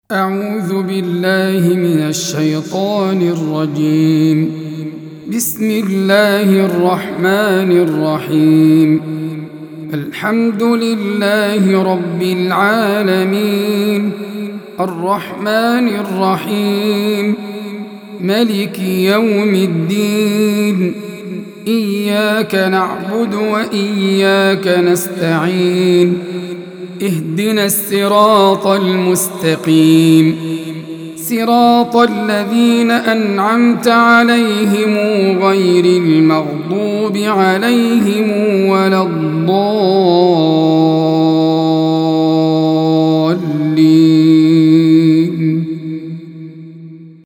أعوذ بالله من الشيطان الرجيم. بسم الله الرحمن الرحيم. الحمد لله رب العالمين، الرحمن الرحيم، ملك يوم الدين. إياك نعبد وإياك نستعين. اهدنا الصراط المستقيم، صراط الذين أنعمت عليهم غير المغضوب عليهم ولا الضالين.